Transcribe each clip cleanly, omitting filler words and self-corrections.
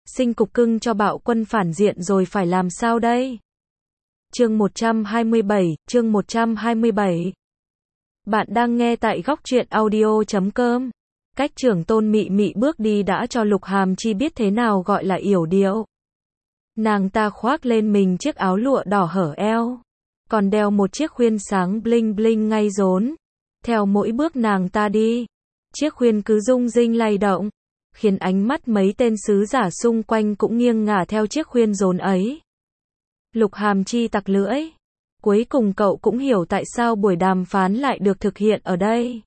sinh cục cưng cho bạo quân phản diện rồi phải làm sao đây? Chương 127. Bạn đang nghe tại góc truyện audio.com. Cách trưởng tôn Mị Mị bước đi đã cho Lục Hàm Chi biết thế nào gọi là yểu điệu. Nàng ta khoác lên mình chiếc áo lụa đỏ hở eo, còn đeo một chiếc khuyên sáng bling bling ngay rốn. Theo mỗi bước nàng ta đi, chiếc khuyên cứ rung rinh lay động, khiến ánh mắt mấy tên sứ giả xung quanh cũng nghiêng ngả theo chiếc khuyên rốn ấy. Lục Hàm Chi tặc lưỡi. Cuối cùng cậu cũng hiểu tại sao buổi đàm phán lại được thực hiện ở đây.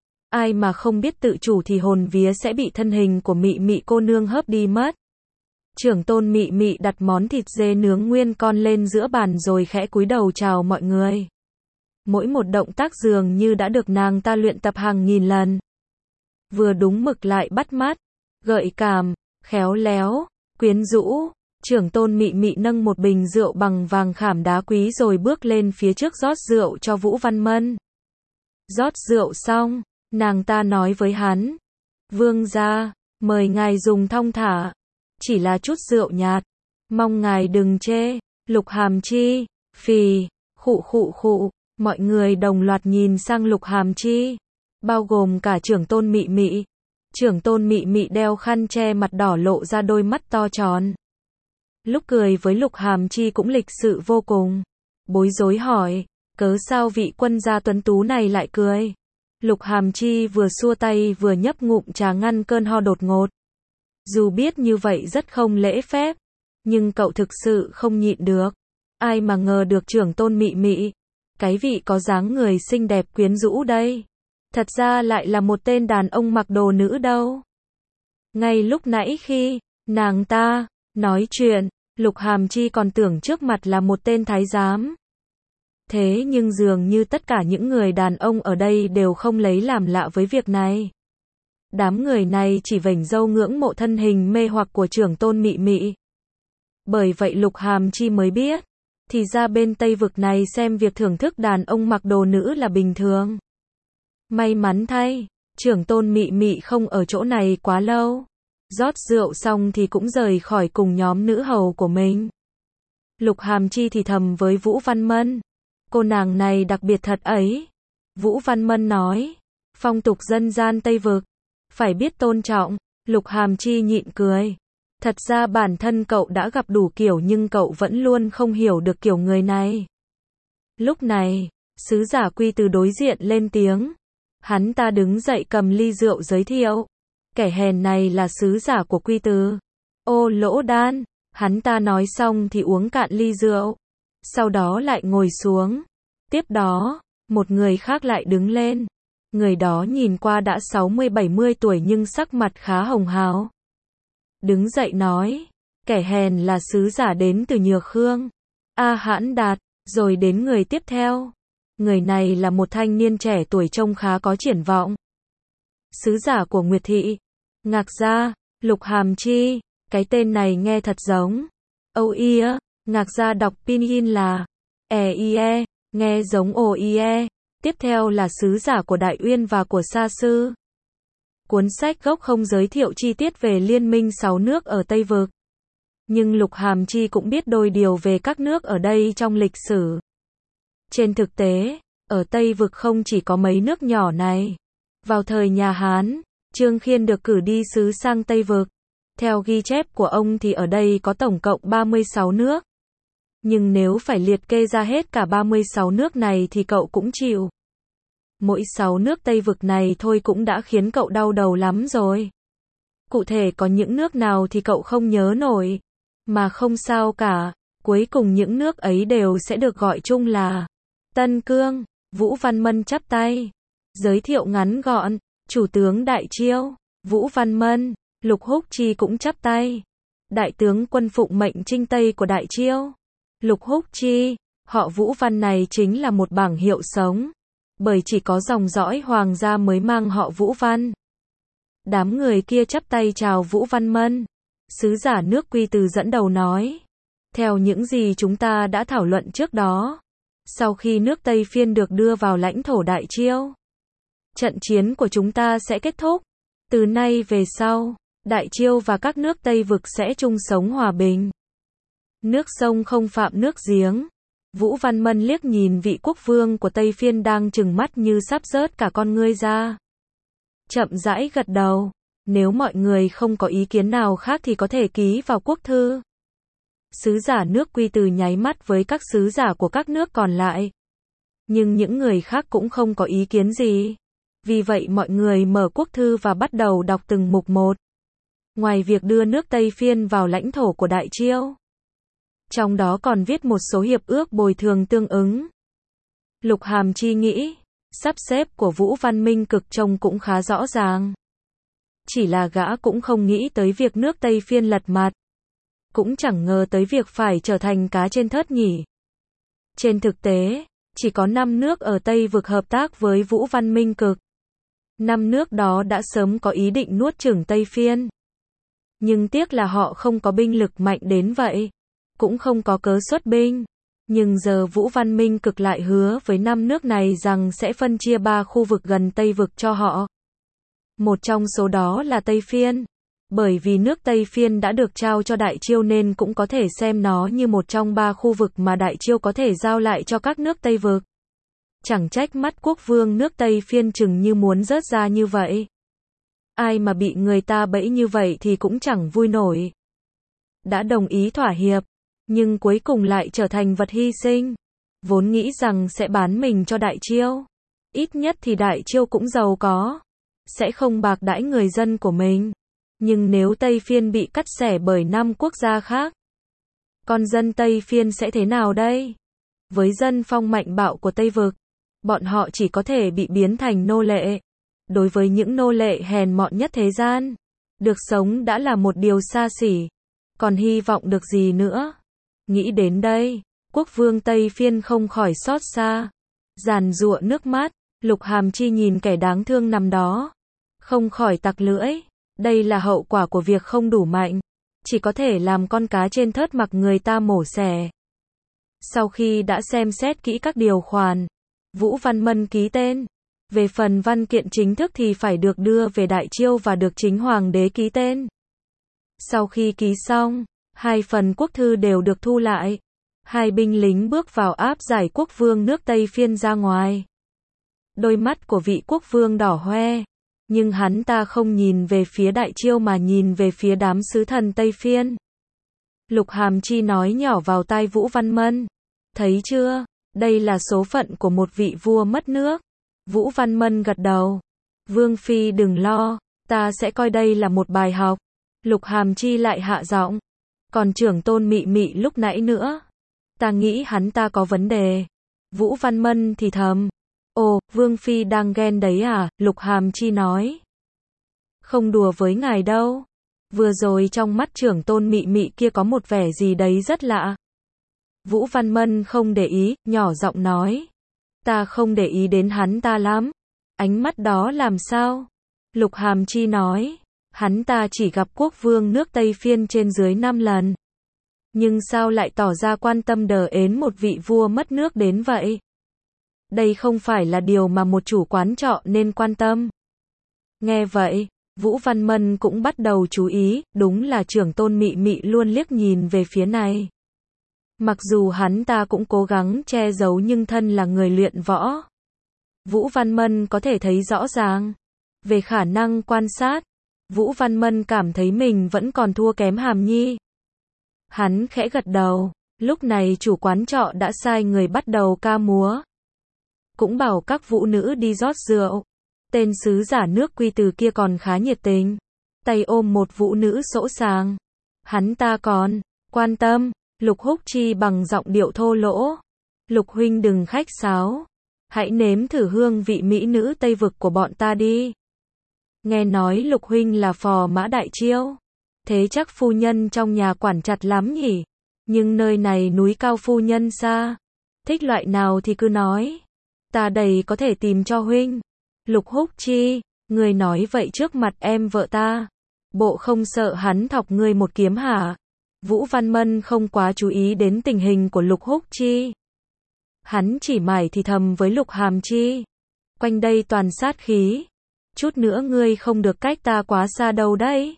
Ai mà không biết tự chủ thì hồn vía sẽ bị thân hình của Mị Mị cô nương hớp đi mất. Trưởng tôn Mị Mị đặt món thịt dê nướng nguyên con lên giữa bàn rồi khẽ cúi đầu chào mọi người. Mỗi một động tác dường như đã được nàng ta luyện tập hàng nghìn lần. Vừa đúng mực lại bắt mắt, gợi cảm, khéo léo, quyến rũ. Trưởng tôn Mị Mị nâng một bình rượu bằng vàng khảm đá quý rồi bước lên phía trước rót rượu cho Vũ Văn Mân. Rót rượu xong, nàng ta nói với hắn: "Vương gia, mời ngài dùng thong thả. Chỉ là chút rượu nhạt, mong ngài đừng chê." Lục Hàm Chi, phì, khụ. Mọi người đồng loạt nhìn sang Lục Hàm Chi, bao gồm cả trưởng tôn Mị Mị. Trưởng tôn Mị Mị đeo khăn che mặt đỏ lộ ra đôi mắt to tròn. Lúc cười với Lục Hàm Chi cũng lịch sự vô cùng. Bối rối hỏi: "Cớ sao vị quân gia tuấn tú này lại cười?" Lục Hàm Chi vừa xua tay vừa nhấp ngụm trà ngăn cơn ho đột ngột. Dù biết như vậy rất không lễ phép, nhưng cậu thực sự không nhịn được. Ai mà ngờ được trưởng tôn Mị Mị, cái vị có dáng người xinh đẹp quyến rũ đây, thật ra lại là một tên đàn ông mặc đồ nữ đâu. Ngay lúc nãy khi nàng ta nói chuyện, Lục Hàm Chi còn tưởng trước mặt là một tên thái giám. Thế nhưng dường như tất cả những người đàn ông ở đây đều không lấy làm lạ với việc này. Đám người này chỉ vểnh râu ngưỡng mộ thân hình mê hoặc của trưởng tôn Mị Mị. Bởi vậy Lục Hàm Chi mới biết, thì ra bên Tây vực này xem việc thưởng thức đàn ông mặc đồ nữ là bình thường. May mắn thay, trưởng tôn Mị Mị không ở chỗ này quá lâu. Rót rượu xong thì cũng rời khỏi cùng nhóm nữ hầu của mình. Lục Hàm Chi thì thầm với Vũ Văn Mân: "Cô nàng này đặc biệt thật ấy." Vũ Văn Mân nói: "Phong tục dân gian Tây vực, phải biết tôn trọng." Lục Hàm Chi nhịn cười. Thật ra bản thân cậu đã gặp đủ kiểu nhưng cậu vẫn luôn không hiểu được kiểu người này. Lúc này, sứ giả Quy Từ đối diện lên tiếng. Hắn ta đứng dậy cầm ly rượu giới thiệu: "Kẻ hèn này là sứ giả của Quy Từ." "Ô Lỗ Đan." Hắn ta nói xong thì uống cạn ly rượu, sau đó lại ngồi xuống. Tiếp đó, một người khác lại đứng lên. Người đó nhìn qua đã 60-70 tuổi nhưng sắc mặt khá hồng hào. Đứng dậy nói: "Kẻ hèn là sứ giả đến từ Nhược Khương, A Hãn Đạt." Rồi đến người tiếp theo. Người này là một thanh niên trẻ tuổi trông khá có triển vọng. "Sứ giả của Nguyệt Thị." Ngạc gia. Lục Hàm Chi, cái tên này nghe thật giống. Âu Ia. Ngạc gia đọc pinyin là E-I-E, nghe giống O-I-E. Tiếp theo là sứ giả của Đại Uyên và của Sa Sư. Cuốn sách gốc không giới thiệu chi tiết về liên minh 6 nước ở Tây Vực. Nhưng Lục Hàm Chi cũng biết đôi điều về các nước ở đây trong lịch sử. Trên thực tế, ở Tây Vực không chỉ có mấy nước nhỏ này. Vào thời nhà Hán, Trương Khiên được cử đi sứ sang Tây Vực. Theo ghi chép của ông thì ở đây có tổng cộng 36 nước. Nhưng nếu phải liệt kê ra hết cả 36 nước này thì cậu cũng chịu. Mỗi 6 nước Tây Vực này thôi cũng đã khiến cậu đau đầu lắm rồi. Cụ thể có những nước nào thì cậu không nhớ nổi. Mà không sao cả, cuối cùng những nước ấy đều sẽ được gọi chung là Tân Cương. Vũ Văn Mân chắp tay, giới thiệu ngắn gọn: "Chủ tướng Đại Chiêu, Vũ Văn Mân." Lục Húc Chi cũng chắp tay: "Đại tướng quân phụng mệnh chinh Tây của Đại Chiêu." Lục Húc Chi, họ Vũ Văn này chính là một bảng hiệu sống. Bởi chỉ có dòng dõi hoàng gia mới mang họ Vũ Văn. Đám người kia chắp tay chào Vũ Văn Mân. Sứ giả nước Quy Từ dẫn đầu nói: "Theo những gì chúng ta đã thảo luận trước đó, sau khi nước Tây Phiên được đưa vào lãnh thổ Đại Chiêu, trận chiến của chúng ta sẽ kết thúc. Từ nay về sau, Đại Chiêu và các nước Tây Vực sẽ chung sống hòa bình. Nước sông không phạm nước giếng. Vũ Văn Mân liếc nhìn vị quốc vương của Tây Phiên đang trừng mắt như sắp rớt cả con ngươi ra. Chậm rãi gật đầu. Nếu mọi người không có ý kiến nào khác thì có thể ký vào quốc thư. Sứ giả nước Quy Từ nháy mắt với các sứ giả của các nước còn lại. Nhưng những người khác cũng không có ý kiến gì. Vì vậy mọi người mở quốc thư và bắt đầu đọc từng mục một. Ngoài việc đưa nước Tây Phiên vào lãnh thổ của Đại Chiêu, trong đó còn viết một số hiệp ước bồi thường tương ứng. Lục Hàm Chi nghĩ, sắp xếp của Vũ Văn Minh Cực trông cũng khá rõ ràng. Chỉ là gã cũng không nghĩ tới việc nước Tây Phiên lật mặt. Cũng chẳng ngờ tới việc phải trở thành cá trên thớt nhỉ. Trên thực tế, chỉ có 5 nước ở Tây Vực hợp tác với Vũ Văn Minh Cực. 5 nước đó đã sớm có ý định nuốt chửng Tây Phiên. Nhưng tiếc là họ không có binh lực mạnh đến vậy. Cũng không có cớ xuất binh. Nhưng giờ Vũ Văn Minh Cực lại hứa với 5 nước này rằng sẽ phân chia 3 khu vực gần Tây Vực cho họ. Một trong số đó là Tây Phiên. Bởi vì nước Tây Phiên đã được trao cho Đại Chiêu nên cũng có thể xem nó như một trong 3 khu vực mà Đại Chiêu có thể giao lại cho các nước Tây Vực. Chẳng trách mắt quốc vương nước Tây Phiên chừng như muốn rớt ra như vậy. Ai mà bị người ta bẫy như vậy thì cũng chẳng vui nổi. Đã đồng ý thỏa hiệp, nhưng cuối cùng lại trở thành vật hy sinh. Vốn nghĩ rằng sẽ bán mình cho Đại Chiêu. Ít nhất thì Đại Chiêu cũng giàu có. Sẽ không bạc đãi người dân của mình. Nhưng nếu Tây Phiên bị cắt xẻ bởi 5 quốc gia khác, con dân Tây Phiên sẽ thế nào đây? Với dân phong mạnh bạo của Tây Vực, bọn họ chỉ có thể bị biến thành nô lệ. Đối với những nô lệ hèn mọn nhất thế gian, được sống đã là một điều xa xỉ. Còn hy vọng được gì nữa? Nghĩ đến đây, quốc vương Tây Phiên không khỏi xót xa. Giàn giụa nước mắt, Lục Hàm Chi nhìn kẻ đáng thương nằm đó. Không khỏi tặc lưỡi. Đây là hậu quả của việc không đủ mạnh. Chỉ có thể làm con cá trên thớt mặc người ta mổ xẻ. Sau khi đã xem xét kỹ các điều khoản, Vũ Văn Mân ký tên. Về phần văn kiện chính thức thì phải được đưa về Đại Chiêu và được chính hoàng đế ký tên. Sau khi ký xong, 2 phần quốc thư đều được thu lại. 2 binh lính bước vào áp giải quốc vương nước Tây Phiên ra ngoài. Đôi mắt của vị quốc vương đỏ hoe. Nhưng hắn ta không nhìn về phía Đại Chiêu mà nhìn về phía đám sứ thần Tây Phiên. Lục Hàm Chi nói nhỏ vào tai Vũ Văn Mân. Thấy chưa, đây là số phận của một vị vua mất nước. Vũ Văn Mân gật đầu. Vương Phi đừng lo, ta sẽ coi đây là một bài học. Lục Hàm Chi lại hạ giọng. Còn trưởng tôn Mị Mị lúc nãy nữa. Ta nghĩ hắn ta có vấn đề. Vũ Văn Mân thì thầm. Ồ, Vương Phi đang ghen đấy à? Lục Hàm Chi nói. Không đùa với ngài đâu. Vừa rồi trong mắt trưởng tôn Mị Mị kia có một vẻ gì đấy rất lạ. Vũ Văn Mân không để ý, nhỏ giọng nói. Ta không để ý đến hắn ta lắm. Ánh mắt đó làm sao? Lục Hàm Chi nói. Hắn ta chỉ gặp quốc vương nước Tây Phiên trên dưới 5 lần. Nhưng sao lại tỏ ra quan tâm đờ ến một vị vua mất nước đến vậy? Đây không phải là điều mà một chủ quán trọ nên quan tâm. Nghe vậy, Vũ Văn Mân cũng bắt đầu chú ý, đúng là trưởng tôn Mị Mị luôn liếc nhìn về phía này. Mặc dù hắn ta cũng cố gắng che giấu nhưng thân là người luyện võ. Vũ Văn Mân có thể thấy rõ ràng. Về khả năng quan sát, Vũ Văn Mân cảm thấy mình vẫn còn thua kém Hàm Nhi. Hắn khẽ gật đầu, lúc này chủ quán trọ đã sai người bắt đầu ca múa. Cũng bảo các vũ nữ đi rót rượu. Tên sứ giả nước Quy Từ kia còn khá nhiệt tình. Tay ôm một vũ nữ sỗ sàng. Hắn ta còn quan tâm. Lục Húc Chi bằng giọng điệu thô lỗ. Lục huynh đừng khách sáo. Hãy nếm thử hương vị mỹ nữ Tây Vực của bọn ta đi. Nghe nói Lục huynh là phò mã Đại Chiêu. Thế chắc phu nhân trong nhà quản chặt lắm nhỉ. Nhưng nơi này núi cao phu nhân xa. Thích loại nào thì cứ nói. Ta đầy có thể tìm cho huynh. Lục Húc Chi, người nói vậy trước mặt em vợ ta. Bộ không sợ hắn thọc ngươi một kiếm hả? Vũ Văn Mân không quá chú ý đến tình hình của Lục Húc Chi. Hắn chỉ mải thì thầm với Lục Hàm Chi. Quanh đây toàn sát khí. Chút nữa ngươi không được cách ta quá xa đâu đấy.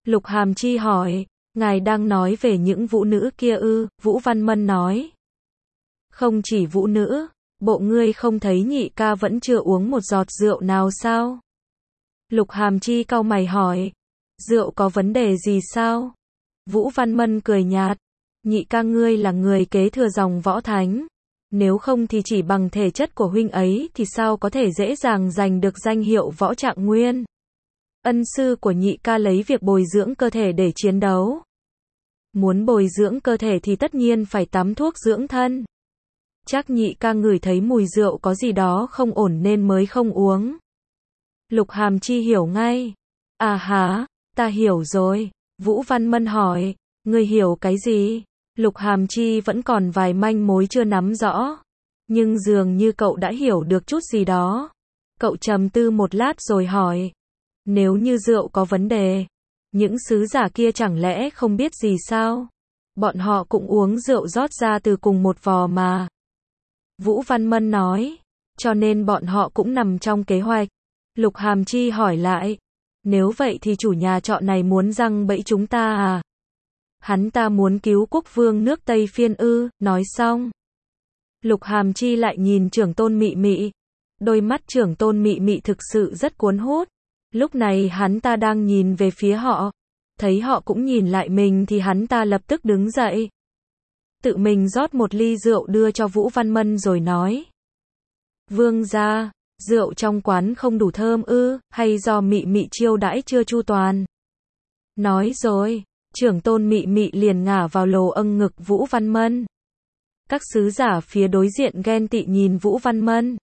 Lục Hàm Chi hỏi, ngài đang nói về những vũ nữ kia ư? Vũ Văn Mân nói. Không chỉ vũ nữ, bộ ngươi không thấy nhị ca vẫn chưa uống một giọt rượu nào sao? Lục Hàm Chi cau mày hỏi, rượu có vấn đề gì sao? Vũ Văn Mân cười nhạt, nhị ca ngươi là người kế thừa dòng võ thánh. Nếu không thì chỉ bằng thể chất của huynh ấy thì sao có thể dễ dàng giành được danh hiệu võ trạng nguyên. Ân sư của nhị ca lấy việc bồi dưỡng cơ thể để chiến đấu. Muốn bồi dưỡng cơ thể thì tất nhiên phải tắm thuốc dưỡng thân. Chắc nhị ca ngửi thấy mùi rượu có gì đó không ổn nên mới không uống. Lục Hàm Chi hiểu ngay. À hả, ta hiểu rồi. Vũ Văn Mân hỏi, ngươi hiểu cái gì? Lục Hàm Chi vẫn còn vài manh mối chưa nắm rõ. Nhưng dường như cậu đã hiểu được chút gì đó. Cậu trầm tư một lát rồi hỏi, nếu như rượu có vấn đề, những sứ giả kia chẳng lẽ không biết gì sao? Bọn họ cũng uống rượu rót ra từ cùng một vò mà. Vũ Văn Mân nói, cho nên bọn họ cũng nằm trong kế hoạch. Lục Hàm Chi hỏi lại, nếu vậy thì chủ nhà trọ này muốn giăng bẫy chúng ta à? Hắn ta muốn cứu quốc vương nước Tây Phiên ư? Nói xong, Lục Hàm Chi lại nhìn Trưởng Tôn Mị Mị. Đôi mắt Trưởng Tôn Mị Mị thực sự rất cuốn hút. Lúc này hắn ta đang nhìn về phía họ. Thấy họ cũng nhìn lại mình thì hắn ta lập tức đứng dậy. Tự mình rót một ly rượu đưa cho Vũ Văn Mân rồi nói, vương gia, rượu trong quán không đủ thơm ư, hay do Mị Mị chiêu đãi chưa chu toàn? Nói rồi, Trưởng Tôn Mị Mị liền ngả vào lồ âng ngực Vũ Văn Mân. Các sứ giả phía đối diện ghen tị nhìn Vũ Văn Mân.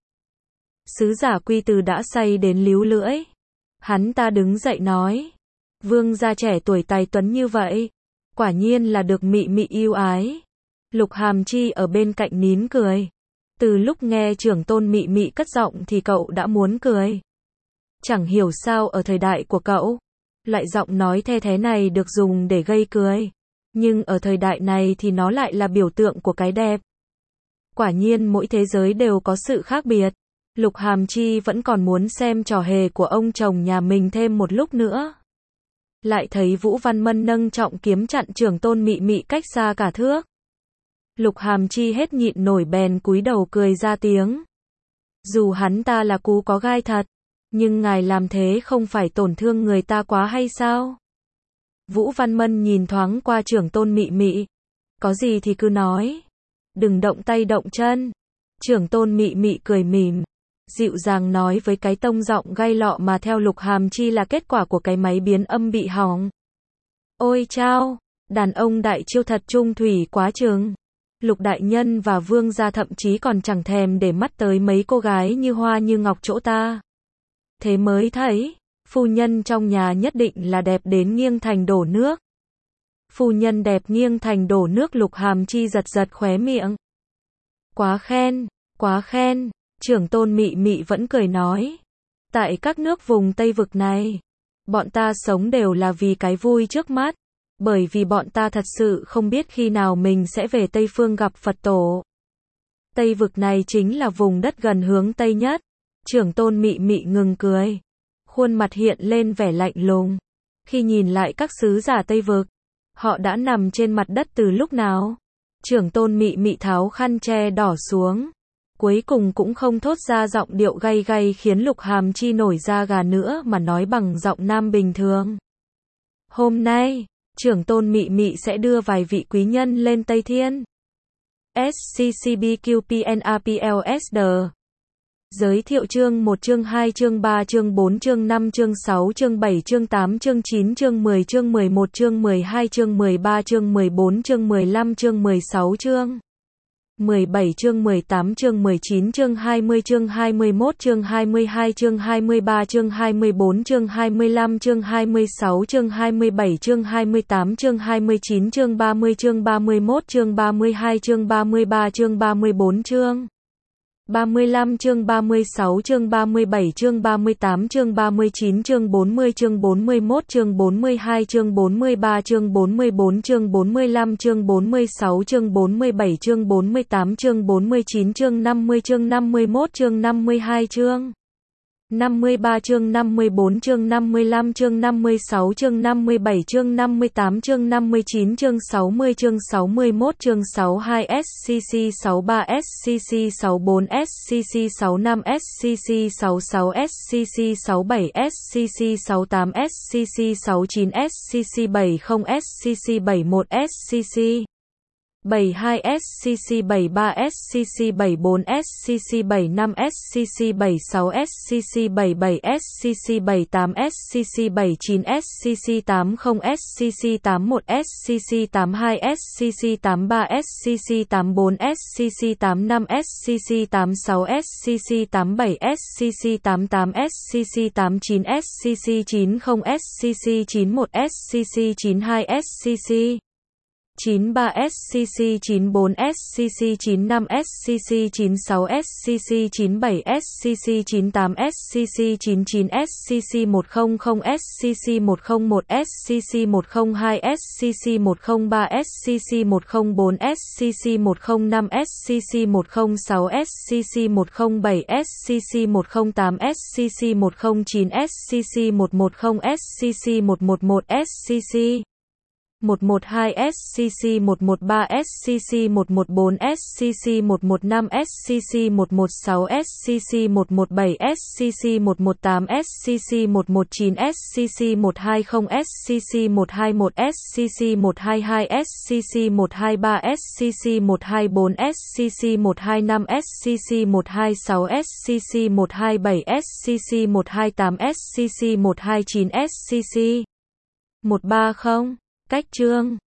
Sứ giả Quy Từ đã say đến líu lưỡi. Hắn ta đứng dậy nói, vương gia trẻ tuổi tài tuấn như vậy, quả nhiên là được Mị Mị yêu ái. Lục Hàm Chi ở bên cạnh nín cười. Từ lúc nghe Trưởng Tôn Mị Mị cất giọng thì cậu đã muốn cười. Chẳng hiểu sao ở thời đại của cậu, loại giọng nói the thế này được dùng để gây cười. Nhưng ở thời đại này thì nó lại là biểu tượng của cái đẹp. Quả nhiên mỗi thế giới đều có sự khác biệt. Lục Hàm Chi vẫn còn muốn xem trò hề của ông chồng nhà mình thêm một lúc nữa. Lại thấy Vũ Văn Mân nâng trọng kiếm chặn Trưởng Tôn Mị Mị cách xa cả thước. Lục Hàm Chi hết nhịn nổi bèn cúi đầu cười ra tiếng. Dù hắn ta là cú có gai thật, nhưng ngài làm thế không phải tổn thương người ta quá hay sao? Vũ Văn Mân nhìn thoáng qua Trưởng Tôn Mị Mị. Có gì thì cứ nói. Đừng động tay động chân. Trưởng Tôn Mị Mị cười mỉm, dịu dàng nói với cái tông giọng gay lọ mà theo Lục Hàm Chi là kết quả của cái máy biến âm bị hỏng. Ôi chao, đàn ông đại chiêu thật trung thủy quá chừng. Lục đại nhân và vương gia thậm chí còn chẳng thèm để mắt tới mấy cô gái như hoa như ngọc chỗ ta. Thế mới thấy, phu nhân trong nhà nhất định là đẹp đến nghiêng thành đổ nước. Phu nhân đẹp nghiêng thành đổ nước. Lục Hàm Chi giật giật khóe miệng. Quá khen, quá khen. Trưởng Tôn Mị Mị vẫn cười nói, tại các nước vùng Tây vực này, bọn ta sống đều là vì cái vui trước mắt. Bởi vì bọn ta thật sự không biết khi nào mình sẽ về Tây Phương gặp Phật tổ. Tây vực này chính là vùng đất gần hướng Tây nhất. Trưởng Tôn Mị Mị ngừng cười. Khuôn mặt hiện lên vẻ lạnh lùng. Khi nhìn lại các sứ giả Tây vực, họ đã nằm trên mặt đất từ lúc nào? Trưởng Tôn Mị Mị tháo khăn che đỏ xuống. Cuối cùng cũng không thốt ra giọng điệu gay gay khiến Lục Hàm Chi nổi da gà nữa mà nói bằng giọng nam bình thường. Hôm nay, Trưởng Tôn Mị Mị sẽ đưa vài vị quý nhân lên Tây Thiên. SCCBQPNAPLSD. Giới thiệu chương 1 chương 2 chương 3 chương 4 chương 5 chương 6 chương 7 chương 8 chương 9 chương 10 chương 11 chương 12 chương 13 chương 14 chương 15 chương 16 chương 17 chương 18 chương 19 chương 20 chương 21 chương 22 chương 23 chương 24 chương 25 chương 26 chương 27 chương 28 chương 29 chương 30 chương 31 chương 32 chương 33 chương 34 chương 35 chương 36 chương 37 chương 38 chương 39 chương 40 chương 41 chương 42 chương 43 chương 44 chương 45 chương 46 chương 47 chương 48 chương 49 chương 50 chương 51 chương 52 chương 53 chương 54 chương 55 chương 56 chương 57 chương 58 chương 59 chương 60 chương 61 chương 62 SCC 63 SCC 64 SCC 65 SCC 66 SCC 67 SCC 68 SCC 69 SCC 70 SCC 71 SCC 72 SCC 73 SCC 74 SCC 75 SCC 76 SCC 77 SCC 78 SCC 79 SCC 80 SCC 81 SCC 82 SCC 83 SCC 84 SCC 85 SCC 86 SCC 87 SCC 88 SCC 89 SCC 90 SCC 91 SCC 92 SCC 93 SCC 94 SCC 95 SCC 96 SCC 97 SCC 98 SCC 99 SCC 100 SCC 101 SCC 102 SCC 103 SCC 104 SCC 105 SCC 106 SCC 107 SCC 108 SCC 109 SCC 110 SCC 111 SCC 112 SCC 113 SCC 114 SCC 115 SCC 116 SCC 117 SCC 118 SCC 119 SCC 120 SCC 121 SCC 122 SCC 123 SCC 124 SCC 125 SCC 126 SCC 127 SCC 128 SCC 129 SCC 130 Cách chương